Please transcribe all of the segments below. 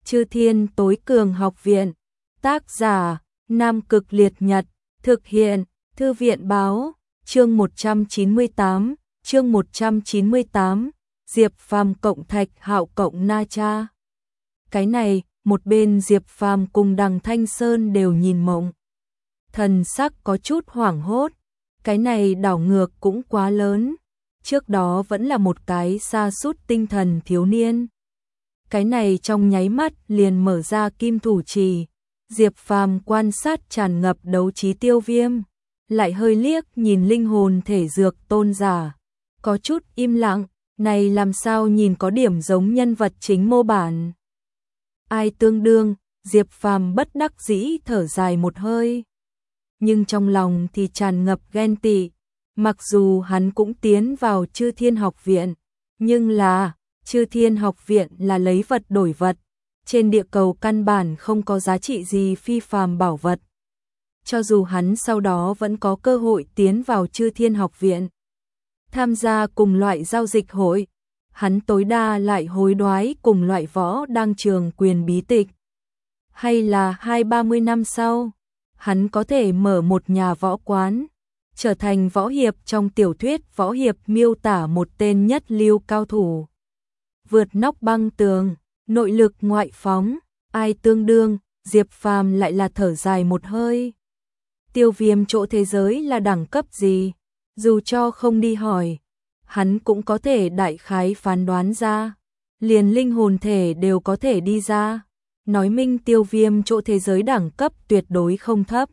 Chư Thiên Tối Cường Học Viện. Tác giả: Nam Cực Liệt Nhật. Thực hiện: Thư viện báo. Chương 198. Chương 198. Diệp Phàm cộng Thạch Hạo cộng Na Cha. Cái này, một bên Diệp Phàm cùng Đằng Thanh Sơn đều nhìn mộng. Thần sắc có chút hoảng hốt. Cái này đảo ngược cũng quá lớn. Trước đó vẫn là một cái sa sút tinh thần thiếu niên. Cái này trong nháy mắt liền mở ra kim thủ trì. Diệp Phàm quan sát tràn ngập đấu trí Tiêu Viêm, lại hơi liếc nhìn linh hồn thể dược tôn giả, có chút im lặng, này làm sao nhìn có điểm giống nhân vật chính mô bản. Ai tương đương, Diệp Phàm bất đắc dĩ thở dài một hơi. Nhưng trong lòng thì tràn ngập ghen tị, mặc dù hắn cũng tiến vào Chư Thiên Học Viện, nhưng là Chư Thiên Học Viện là lấy vật đổi vật, trên địa cầu căn bản không có giá trị gì phi phàm bảo vật. Cho dù hắn sau đó vẫn có cơ hội tiến vào Chư Thiên Học Viện, tham gia cùng loại giao dịch hội, hắn tối đa lại hối đoái cùng loại võ đang trường quyền bí tịch. Hay là 20-30 năm sau, hắn có thể mở một nhà võ quán, trở thành võ hiệp trong tiểu thuyết võ hiệp miêu tả một tên nhất lưu cao thủ. Vượt nóc băng tường, nội lực ngoại phóng, ai tương đương, Diệp Phàm lại là thở dài một hơi. Tiêu Viêm chỗ thế giới là đẳng cấp gì? Dù cho không đi hỏi, hắn cũng có thể đại khái phán đoán ra. Liền linh hồn thể đều có thể đi ra. Nói minh Tiêu Viêm chỗ thế giới đẳng cấp tuyệt đối không thấp.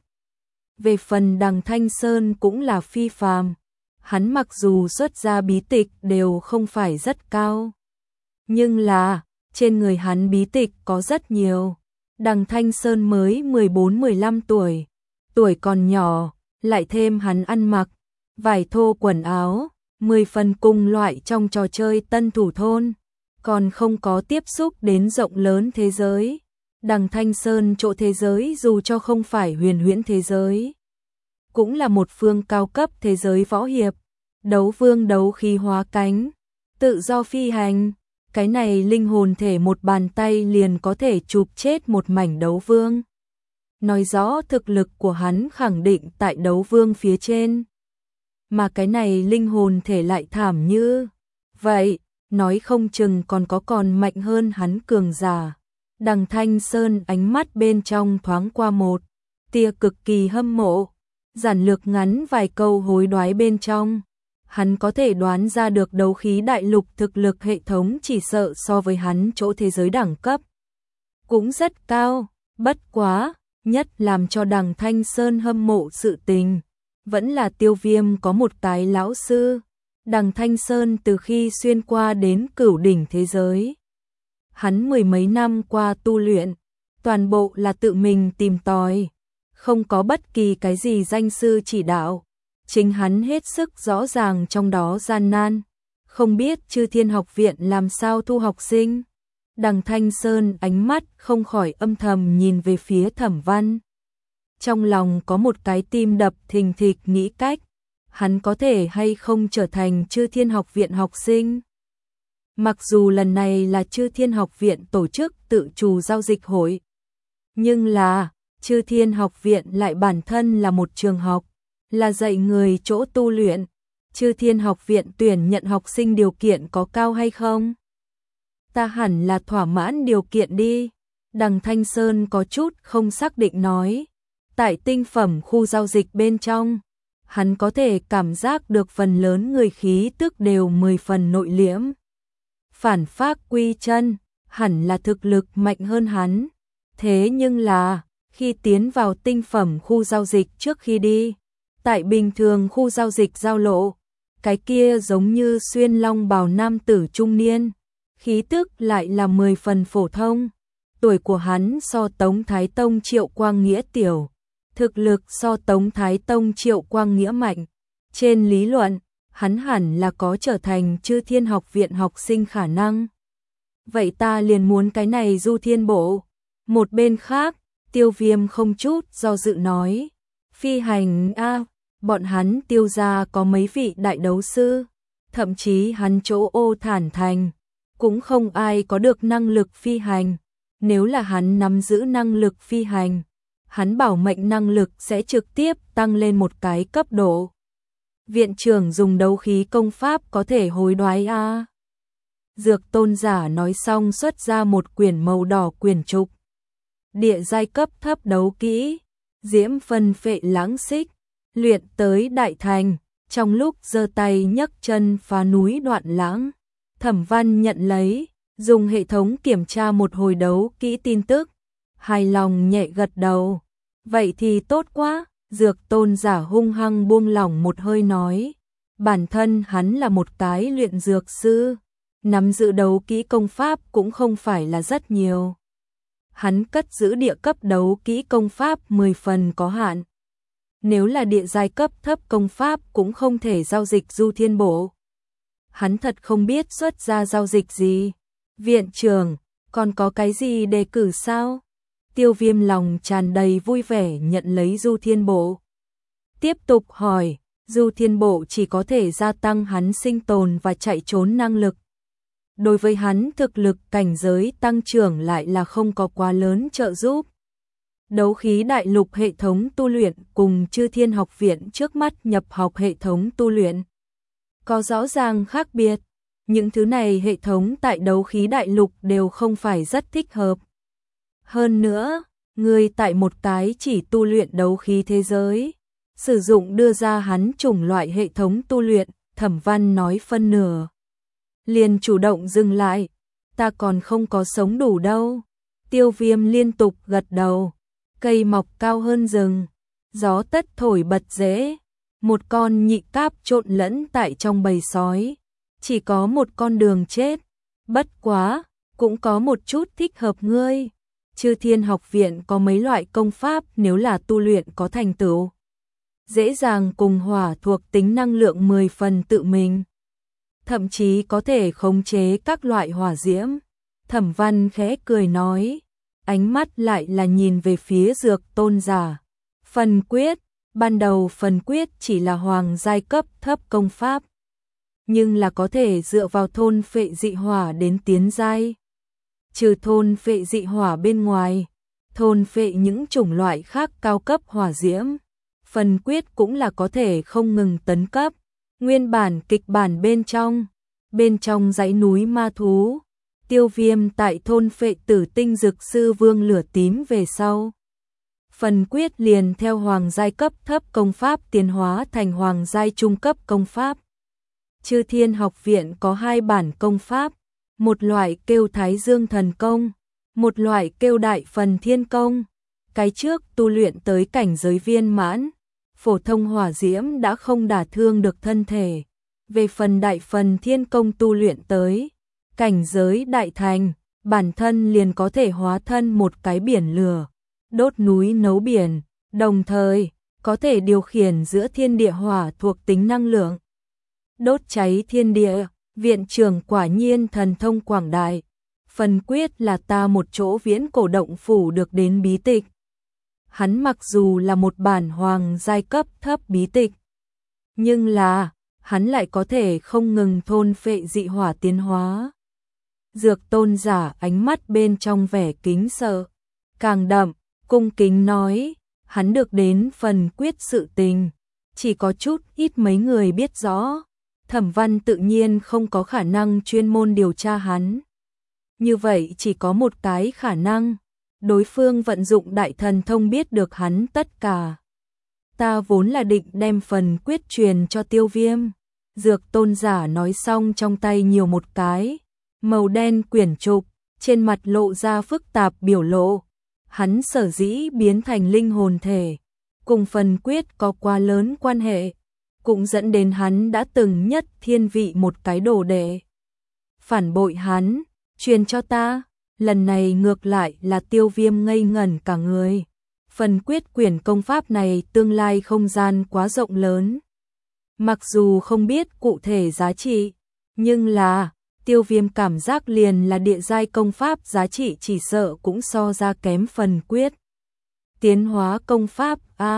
Về phần Đằng Thanh Sơn cũng là phi phàm. Hắn mặc dù xuất ra bí tịch đều không phải rất cao, nhưng là trên người hắn bí tịch có rất nhiều. Đằng Thanh Sơn mới 14-15 tuổi, tuổi còn nhỏ, lại thêm hắn ăn mặc vải thô quần áo, 10 phần cùng loại trong trò chơi Tân Thủ Thôn, còn không có tiếp xúc đến rộng lớn thế giới. Đằng Thanh Sơn chỗ thế giới dù cho không phải huyền huyễn thế giới, cũng là một phương cao cấp thế giới võ hiệp, đấu vương đấu khí hóa cánh, tự do phi hành. Cái này linh hồn thể một bàn tay liền có thể chụp chết một mảnh đấu vương. Nói rõ thực lực của hắn khẳng định tại đấu vương phía trên. Mà cái này linh hồn thể lại thảm như vậy, nói không chừng còn mạnh hơn hắn cường giả. Đằng Thanh Sơn ánh mắt bên trong thoáng qua một tia cực kỳ hâm mộ, giản lược ngắn vài câu hối đoái bên trong. Hắn có thể đoán ra được đấu khí đại lục thực lực hệ thống chỉ sợ so với hắn chỗ thế giới đẳng cấp cũng rất cao, bất quá, nhất làm cho Đằng Thanh Sơn hâm mộ sự tình, vẫn là Tiêu Viêm có một cái lão sư. Đằng Thanh Sơn từ khi xuyên qua đến cửu đỉnh thế giới, hắn 10 mấy năm qua tu luyện, toàn bộ là tự mình tìm tòi, không có bất kỳ cái gì danh sư chỉ đạo. Chính hắn hết sức rõ ràng trong đó gian nan, không biết Chư Thiên Học Viện làm sao thu học sinh. Đằng Thanh Sơn ánh mắt không khỏi âm thầm nhìn về phía Thẩm Văn. Trong lòng có một cái tim đập thình thịch nghĩ cách, hắn có thể hay không trở thành Chư Thiên Học Viện học sinh. Mặc dù lần này là Chư Thiên Học Viện tổ chức tự chủ giao dịch hội, nhưng là Chư Thiên Học Viện lại bản thân là một trường học, là dạy người chỗ tu luyện. Chư Thiên Học Viện tuyển nhận học sinh điều kiện có cao hay không? Ta hẳn là thỏa mãn điều kiện đi. Đằng Thanh Sơn có chút không xác định nói. Tại tinh phẩm khu giao dịch bên trong, hắn có thể cảm giác được phần lớn người khí tức đều 10 phần nội liễm. Phản phác quy chân, hẳn là thực lực mạnh hơn hắn. Thế nhưng là, khi tiến vào tinh phẩm khu giao dịch trước khi đi, tại bình thường khu giao dịch giao lộ, cái kia giống như xuyên long bào nam tử trung niên, khí tức lại là 10 phần phổ thông. Tuổi của hắn so Tống Thái Tông Triệu Quang Nghĩa tiểu, thực lực so Tống Thái Tông Triệu Quang Nghĩa mạnh. Trên lý luận, hắn hẳn là có trở thành Chư Thiên Học Viện học sinh khả năng. Vậy ta liền muốn cái này Du Thiên Bộ. Một bên khác, Tiêu Viêm không chút do dự nói, phi hành a. Bọn hắn Tiêu gia có mấy vị đại đấu sư, thậm chí hắn chỗ Ô Thản Thành cũng không ai có được năng lực phi hành. Nếu là hắn nắm giữ năng lực phi hành, hắn bảo mệnh năng lực sẽ trực tiếp tăng lên một cái cấp độ. Viện trưởng dùng đấu khí công pháp có thể hối đoái a. Dược tôn giả nói xong xuất ra một quyển màu đỏ quyển trục. Địa giai cấp thấp đấu kỹ, diễm phân phệ lãng xích, luyện tới đại thành, trong lúc giơ tay nhấc chân phá núi đoạn lãng. Thẩm Văn nhận lấy, dùng hệ thống kiểm tra một hồi đấu kỹ tin tức, hài lòng nhẹ gật đầu. Vậy thì tốt quá, dược tôn giả hung hăng buông lỏng một hơi nói. Bản thân hắn là một cái luyện dược sư, nắm giữ đấu kỹ công pháp cũng không phải là rất nhiều. Hắn cất giữ địa cấp đấu kỹ công pháp 10 phần có hạn. Nếu là địa giai cấp thấp công pháp cũng không thể giao dịch du thiên bộ. Hắn thật không biết xuất ra giao dịch gì. Viện trưởng, còn có cái gì đề cử sao? Tiêu Viêm lòng tràn đầy vui vẻ nhận lấy du thiên bộ. Tiếp tục hỏi, du thiên bộ chỉ có thể gia tăng hắn sinh tồn và chạy trốn năng lực. Đối với hắn thực lực cảnh giới tăng trưởng lại là không có quá lớn trợ giúp. Đấu khí đại lục hệ thống tu luyện cùng Chư Thiên học viện trước mắt nhập học hệ thống tu luyện có rõ ràng khác biệt. Những thứ này hệ thống tại đấu khí đại lục đều không phải rất thích hợp. Hơn nữa, người tại một cái chỉ tu luyện đấu khí thế giới, sử dụng đưa ra hắn chủng loại hệ thống tu luyện, Thẩm Văn nói phân nửa. Liền chủ động dừng lại, ta còn không có sống đủ đâu. Tiêu Viêm liên tục gật đầu, cây mọc cao hơn rừng, gió tất thổi bật rễ, một con nhị cáp trộn lẫn tại trong bầy sói, chỉ có một con đường chết, bất quá, cũng có một chút thích hợp ngươi. Chư Thiên học viện có mấy loại công pháp nếu là tu luyện có thành tựu, dễ dàng cùng hỏa thuộc tính năng lượng 10 phần tự mình. Thậm chí có thể khống chế các loại hỏa diễm. Thẩm Văn khẽ cười nói, ánh mắt lại là nhìn về phía dược tôn giả. Phần quyết, ban đầu phần quyết chỉ là hoàng giai cấp thấp công pháp, nhưng là có thể dựa vào thôn phệ dị hỏa đến tiến giai. Trừ thôn phệ dị hỏa bên ngoài, thôn phệ những chủng loại khác cao cấp hỏa diễm, phần quyết cũng là có thể không ngừng tấn cấp. Nguyên bản kịch bản bên trong dãy núi ma thú, Tiêu Viêm tại thôn phệ tử tinh dược sư vương lửa tím về sau. Phần quyết liền theo hoàng giai cấp thấp công pháp tiến hóa thành hoàng giai trung cấp công pháp. Chư Thiên học viện có 2 bản công pháp, một loại kêu Thái Dương thần công, một loại kêu Đại Phần Thiên công. Cái trước tu luyện tới cảnh giới viên mãn, phổ thông hỏa diễm đã không đả thương được thân thể. Về phần Đại Phần Thiên công tu luyện tới cảnh giới đại thành, bản thân liền có thể hóa thân một cái biển lửa, đốt núi nấu biển, đồng thời có thể điều khiển giữa thiên địa hỏa thuộc tính năng lượng, đốt cháy thiên địa. Viện trưởng quả nhiên thần thông quảng đại. Phần quyết là ta một chỗ viễn cổ động phủ được đến bí tịch. Hắn mặc dù là một bản hoàng giai cấp thấp bí tịch, nhưng là hắn lại có thể không ngừng thôn phệ dị hỏa tiến hóa. Dược tôn giả ánh mắt bên trong vẻ kính sợ càng đậm, cung kính nói, hắn được đến phần quyết sự tình, chỉ có chút ít mấy người biết rõ. Thẩm Văn tự nhiên không có khả năng chuyên môn điều tra hắn. Như vậy chỉ có một cái khả năng, đối phương vận dụng đại thần thông biết được hắn tất cả. Ta vốn là định đem phần quyết truyền cho Tiêu Viêm. Dược tôn giả nói xong trong tay nhiều một cái màu đen quyển trục, trên mặt lộ ra phức tạp biểu lộ. Hắn sở dĩ biến thành linh hồn thể, cùng phần quyết có quá lớn quan hệ, cũng dẫn đến hắn đã từng nhất thiên vị một cái đồ đệ. Phản bội hắn, truyền cho ta, lần này ngược lại là Tiêu Viêm ngây ngẩn cả người. Phần quyết quyển công pháp này tương lai không gian quá rộng lớn. Mặc dù không biết cụ thể giá trị, nhưng là Tiêu Viêm cảm giác liền là địa giai công pháp giá trị chỉ sợ cũng so ra kém phần quyết. Tiến hóa công pháp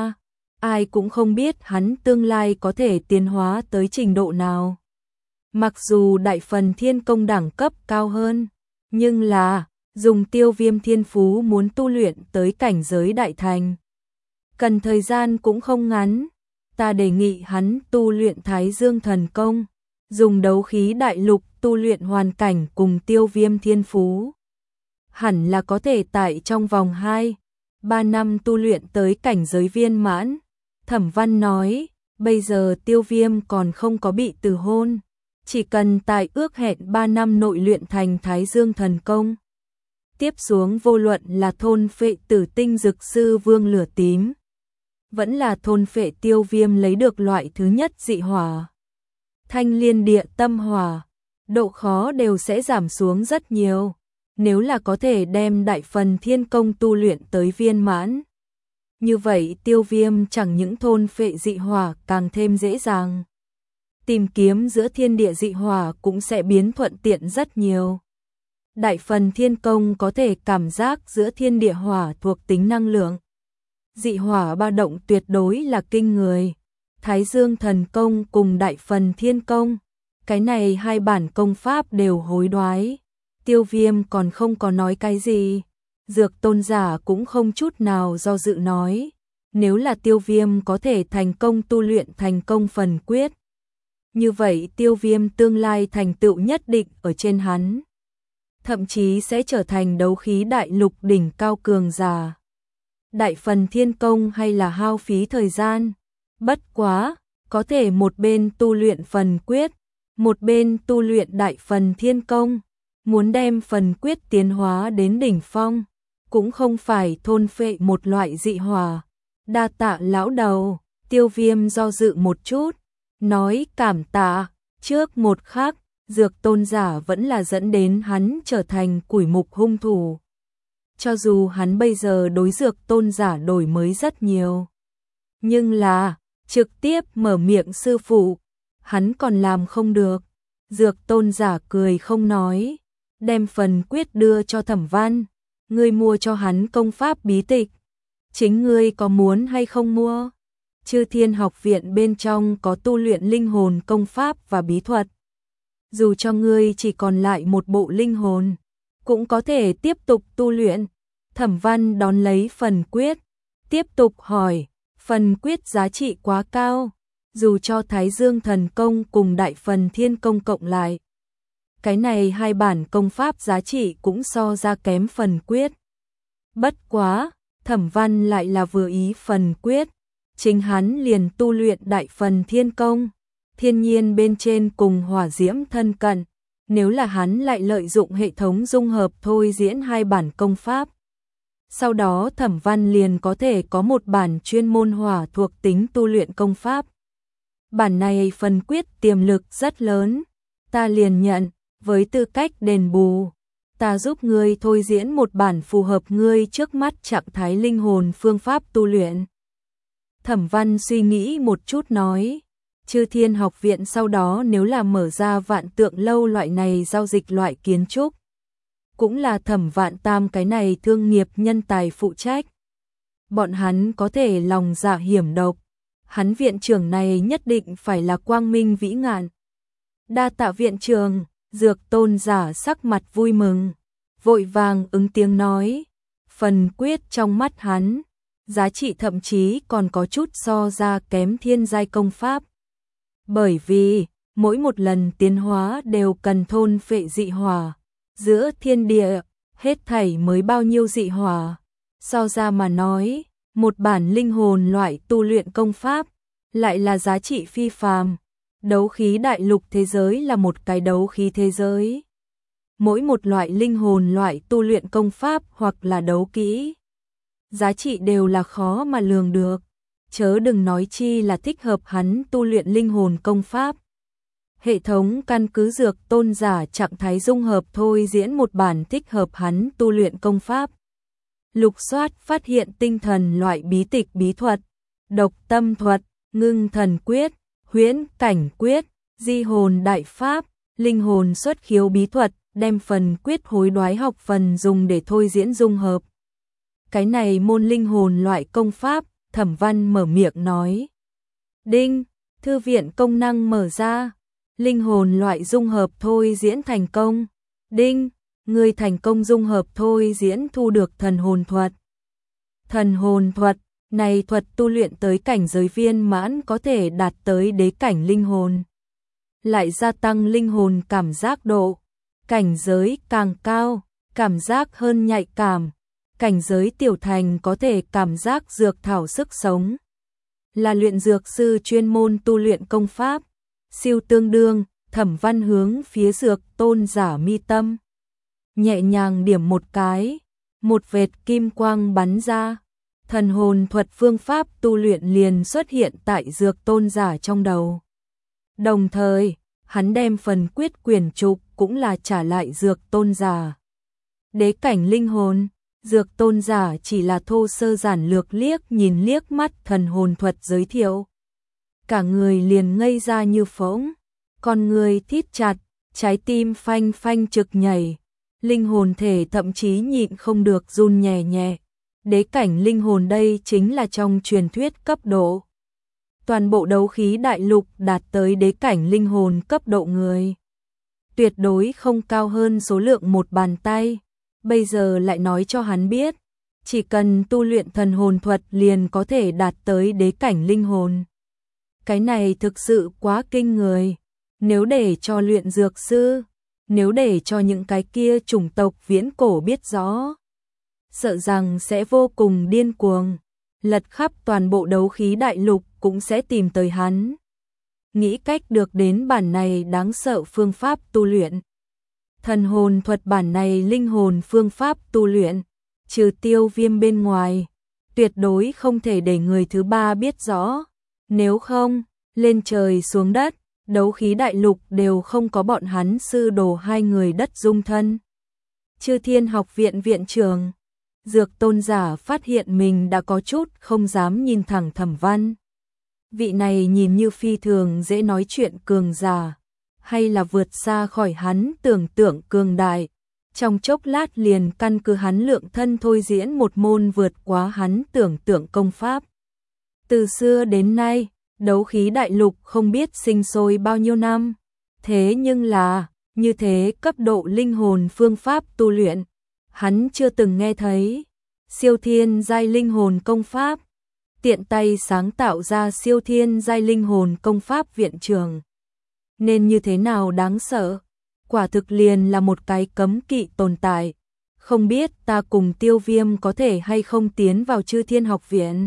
ai cũng không biết hắn tương lai có thể tiến hóa tới trình độ nào. Mặc dù Đại Phần Thiên công đẳng cấp cao hơn, nhưng là dùng Tiêu Viêm thiên phú muốn tu luyện tới cảnh giới đại thành. Cần thời gian cũng không ngắn, ta đề nghị hắn tu luyện Thái Dương thần công, dùng đấu khí đại lục tu luyện hoàn cảnh cùng Tiêu Viêm thiên phú. Hẳn là có thể tại trong vòng 2-3 năm tu luyện tới cảnh giới viên mãn. Thẩm Văn nói, bây giờ Tiêu Viêm còn không có bị từ hôn, chỉ cần tại ước hẹn 3 năm nội luyện thành Thái Dương thần công. Tiếp xuống vô luận là thôn phệ tử tinh dược sư vương lửa tím, vẫn là thôn phệ Tiêu Viêm lấy được loại thứ nhất dị hỏa, thanh liên địa tâm hỏa, độ khó đều sẽ giảm xuống rất nhiều. Nếu là có thể đem đại phần thiên công tu luyện tới viên mãn, như vậy Tiêu Viêm chẳng những thôn phệ dị hỏa càng thêm dễ dàng, tìm kiếm giữa thiên địa dị hỏa cũng sẽ biến thuận tiện rất nhiều. Đại phần thiên công có thể cảm giác giữa thiên địa hỏa thuộc tính năng lượng, dị hỏa ba động tuyệt đối là kinh người. Thái Dương thần công cùng đại phần thiên công, cái này hai bản công pháp đều hối đoái. Tiêu Viêm còn không có nói cái gì, Dược Tôn giả cũng không chút nào do dự nói, nếu là Tiêu Viêm có thể thành công tu luyện thành công phần quyết, như vậy Tiêu Viêm tương lai thành tựu nhất định ở trên hắn, thậm chí sẽ trở thành đấu khí đại lục đỉnh cao cường giả. Đại phần thiên công hay là hao phí thời gian, bất quá, có thể một bên tu luyện phần quyết, một bên tu luyện đại phần thiên công. Muốn đem phần quyết tiến hóa đến đỉnh phong, cũng không phải thôn phệ một loại dị hỏa. Đa tạ lão đầu. Tiêu Viêm do dự một chút, nói cảm tạ. Trước một khắc, Dược Tôn giả vẫn là dẫn đến hắn trở thành quỷ mục hung thủ. Cho dù hắn bây giờ đối Dược Tôn giả đổi mới rất nhiều, nhưng là trực tiếp mở miệng sư phụ, hắn còn làm không được. Dược Tôn giả cười không nói, đem phần quyết đưa cho Thẩm Văn, ngươi mua cho hắn công pháp bí tịch, chính ngươi có muốn hay không mua? Chư Thiên học viện bên trong có tu luyện linh hồn công pháp và bí thuật, dù cho ngươi chỉ còn lại một bộ linh hồn, cũng có thể tiếp tục tu luyện. Thẩm Văn đón lấy phần quyết, tiếp tục hỏi, phần quyết giá trị quá cao, dù cho Thái Dương thần công cùng đại phần thiên công cộng lại, cái này hai bản công pháp giá trị cũng so ra kém phần quyết. Bất quá, Thẩm Văn lại là vừa ý phần quyết, chính hắn liền tu luyện đại phần thiên công, thiên nhiên bên trên cùng hỏa diễm thân cận, nếu là hắn lại lợi dụng hệ thống dung hợp thôi diễn hai bản công pháp, sau đó Thẩm Văn liền có thể có một bản chuyên môn hỏa thuộc tính tu luyện công pháp. Bản này phần quyết tiềm lực rất lớn, ta liền nhận, với tư cách đền bù, ta giúp ngươi thôi diễn một bản phù hợp ngươi trước mắt trạng thái linh hồn phương pháp tu luyện. Thẩm Văn suy nghĩ một chút nói, Chư Thiên học viện sau đó nếu là mở ra Vạn Tượng lâu loại này giao dịch loại kiến trúc, cũng là Thẩm Vạn Tam cái này thương nghiệp nhân tài phụ trách. Bọn hắn có thể lòng dạ hiểm độc, hắn viện trưởng này nhất định phải là quang minh vĩ ngạn. Đa tạ viện trưởng. Dược Tôn giả sắc mặt vui mừng, vội vàng ứng tiếng nói, phần quyết trong mắt hắn, giá trị thậm chí còn có chút so ra kém thiên giai công pháp. Bởi vì, mỗi một lần tiến hóa đều cần thôn phệ dị hỏa, giữa thiên địa, hết thảy mới bao nhiêu dị hỏa. So ra mà nói, một bản linh hồn loại tu luyện công pháp, lại là giá trị phi phàm. Đấu khí đại lục thế giới là một cái đấu khí thế giới. Mỗi một loại linh hồn loại tu luyện công pháp hoặc là đấu kỹ, giá trị đều là khó mà lường được, chớ đừng nói chi là thích hợp hắn tu luyện linh hồn công pháp. Hệ thống căn cứ Dược Tôn giả trạng thái dung hợp thôi diễn một bản thích hợp hắn tu luyện công pháp. Lục soát phát hiện tinh thần loại bí tịch bí thuật, độc tâm thuật, ngưng thần quyết, huyễn cảnh quyết, di hồn đại pháp, linh hồn xuất khiếu bí thuật, đem phần quyết hối đoái học phần dùng để thôi diễn dung hợp. Cái này môn linh hồn loại công pháp, Thẩm Văn mở miệng nói. Đinh, thư viện công năng mở ra, linh hồn loại dung hợp thôi diễn thành công. Đinh, ngươi thành công dung hợp thôi diễn thu được thần hồn thuật. Thần hồn thuật này thuật tu luyện tới cảnh giới viên mãn có thể đạt tới đế cảnh linh hồn, lại gia tăng linh hồn cảm giác độ. Cảnh giới càng cao, cảm giác hơn nhạy cảm. Cảnh giới tiểu thành có thể cảm giác dược thảo sức sống. Là luyện dược sư chuyên môn tu luyện công pháp. Siêu tương đương, Thẩm Văn hướng phía Dược Tôn giả mi tâm. Nhẹ nhàng điểm một cái, một vệt kim quang bắn ra. Thần hồn thuật phương pháp tu luyện liền xuất hiện tại Dược Tôn giả trong đầu. Đồng thời, hắn đem phần quyết quyển trục cũng là trả lại Dược Tôn giả. Đế cảnh linh hồn, Dược Tôn giả chỉ là thô sơ giản lược nhìn liếc mắt thần hồn thuật giới thiệu. Cả người liền ngây ra như phỗng, con người thít chặt, trái tim phanh phanh trực nhảy, linh hồn thể thậm chí nhịn không được run nhẹ nhẹ. Đế cảnh linh hồn đây chính là trong truyền thuyết cấp độ. Toàn bộ đấu khí đại lục đạt tới đế cảnh linh hồn cấp độ người. Tuyệt đối không cao hơn số lượng một bàn tay. Bây giờ lại nói cho hắn biết, chỉ cần tu luyện thần hồn thuật liền có thể đạt tới đế cảnh linh hồn. Cái này thực sự quá kinh người. Nếu để cho luyện dược sư, nếu để cho những cái kia chủng tộc viễn cổ biết rõ, sợ rằng sẽ vô cùng điên cuồng, lật khắp toàn bộ đấu khí đại lục cũng sẽ tìm tới hắn. Nghĩ cách được đến bản này đáng sợ phương pháp tu luyện. Thần hồn thuật bản này linh hồn phương pháp tu luyện, trừ Tiêu Viêm bên ngoài, tuyệt đối không thể để người thứ ba biết rõ. Nếu không, lên trời xuống đất, đấu khí đại lục đều không có bọn hắn sư đồ hai người đất dung thân. Chư Thiên Học viện viện trưởng, Dược Tôn giả phát hiện mình đã có chút không dám nhìn thẳng Thẩm Văn. Vị này nhìn như phi thường dễ nói chuyện cường giả, hay là vượt xa khỏi hắn tưởng tượng cường đại. Trong chốc lát liền căn cứ hắn lượng thân thôi diễn một môn vượt quá hắn tưởng tượng công pháp. Từ xưa đến nay, đấu khí đại lục không biết sinh sôi bao nhiêu năm, thế nhưng là, như thế cấp độ linh hồn phương pháp tu luyện, hắn chưa từng nghe thấy. Siêu thiên giai linh hồn công pháp, tiện tay sáng tạo ra siêu thiên giai linh hồn công pháp viện trưởng. Nên như thế nào đáng sợ, quả thực liền là một cái cấm kỵ tồn tại. Không biết ta cùng Tiêu Viêm có thể hay không tiến vào Chư Thiên Học viện.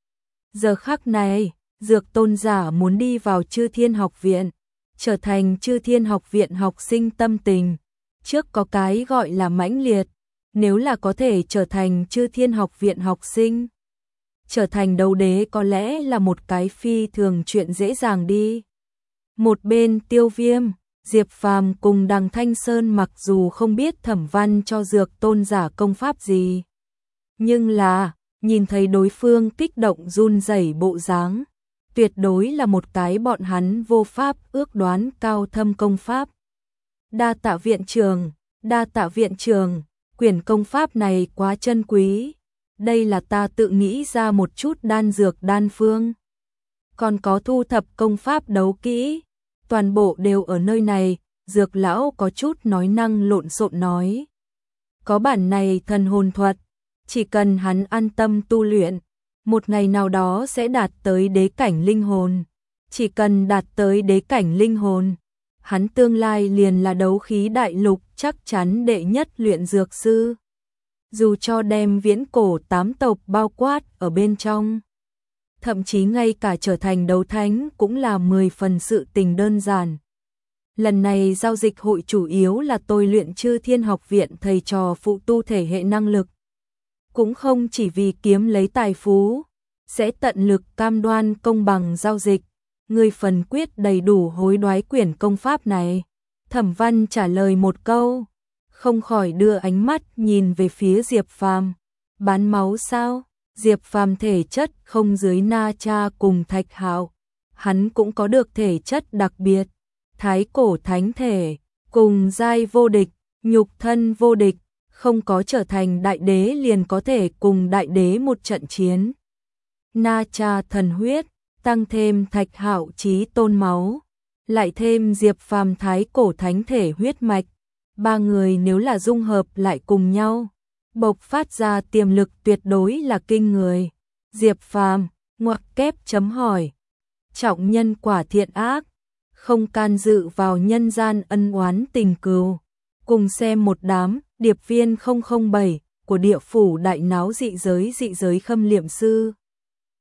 Giờ khắc này, Dược Tôn giả muốn đi vào Chư Thiên Học viện, trở thành Chư Thiên Học viện học sinh tâm tình. Trước có cái gọi là mãnh liệt, nếu là có thể trở thành Chư Thiên Học viện học sinh, trở thành đấu đế có lẽ là một cái phi thường chuyện dễ dàng đi. Một bên Tiêu Viêm, Diệp Phàm cùng Đằng Thanh Sơn mặc dù không biết Thẩm Văn cho Dược Tôn giả công pháp gì, nhưng là nhìn thấy đối phương kích động run rẩy bộ dáng, tuyệt đối là một cái bọn hắn vô pháp ước đoán cao thâm công pháp. Đa tạ viện trưởng, đa tạ viện trưởng, quyển công pháp này quá chân quý. Đây là ta tự nghĩ ra một chút đan dược đan phương. Còn có thu thập công pháp đấu kỹ, toàn bộ đều ở nơi này. Dược lão có chút nói năng lộn xộn nói. Có bản này thần hồn thuật, chỉ cần hắn an tâm tu luyện, một ngày nào đó sẽ đạt tới đế cảnh linh hồn. Chỉ cần đạt tới đế cảnh linh hồn, hắn tương lai liền là đấu khí đại lục chắc chắn đệ nhất luyện dược sư. Dù cho đem viễn cổ 8 tộc bao quát ở bên trong, thậm chí ngay cả trở thành đấu thánh cũng là 10 phần sự tình đơn giản. Lần này giao dịch hội chủ yếu là tôi luyện Chư Thiên Học viện thầy trò phụ tu thể hệ năng lực. Cũng không chỉ vì kiếm lấy tài phú, sẽ tận lực cam đoan công bằng giao dịch. Người phần quyết đầy đủ hối đoái quyển công pháp này. Thẩm Văn trả lời một câu, không khỏi đưa ánh mắt nhìn về phía Diệp Phàm. Bán máu sao? Diệp Phàm thể chất không dưới Na Cha cùng Thạch Hạo, hắn cũng có được thể chất đặc biệt, thái cổ thánh thể, cùng giai vô địch, nhục thân vô địch, không có trở thành đại đế liền có thể cùng đại đế một trận chiến. Na Cha thần huyết, tăng thêm Thạch Hạo chí tôn máu, lại thêm Diệp Phàm thái cổ thánh thể huyết mạch, ba người nếu là dung hợp lại cùng nhau, bộc phát ra tiềm lực tuyệt đối là kinh người. Diệp Phàm, ngoặc kép chấm hỏi. Trọng nhân quả thiện ác, không can dự vào nhân gian ân oán tình cừu. Cùng xem một đám, điệp viên 007 của địa phủ đại náo dị giới khâm liệm sư.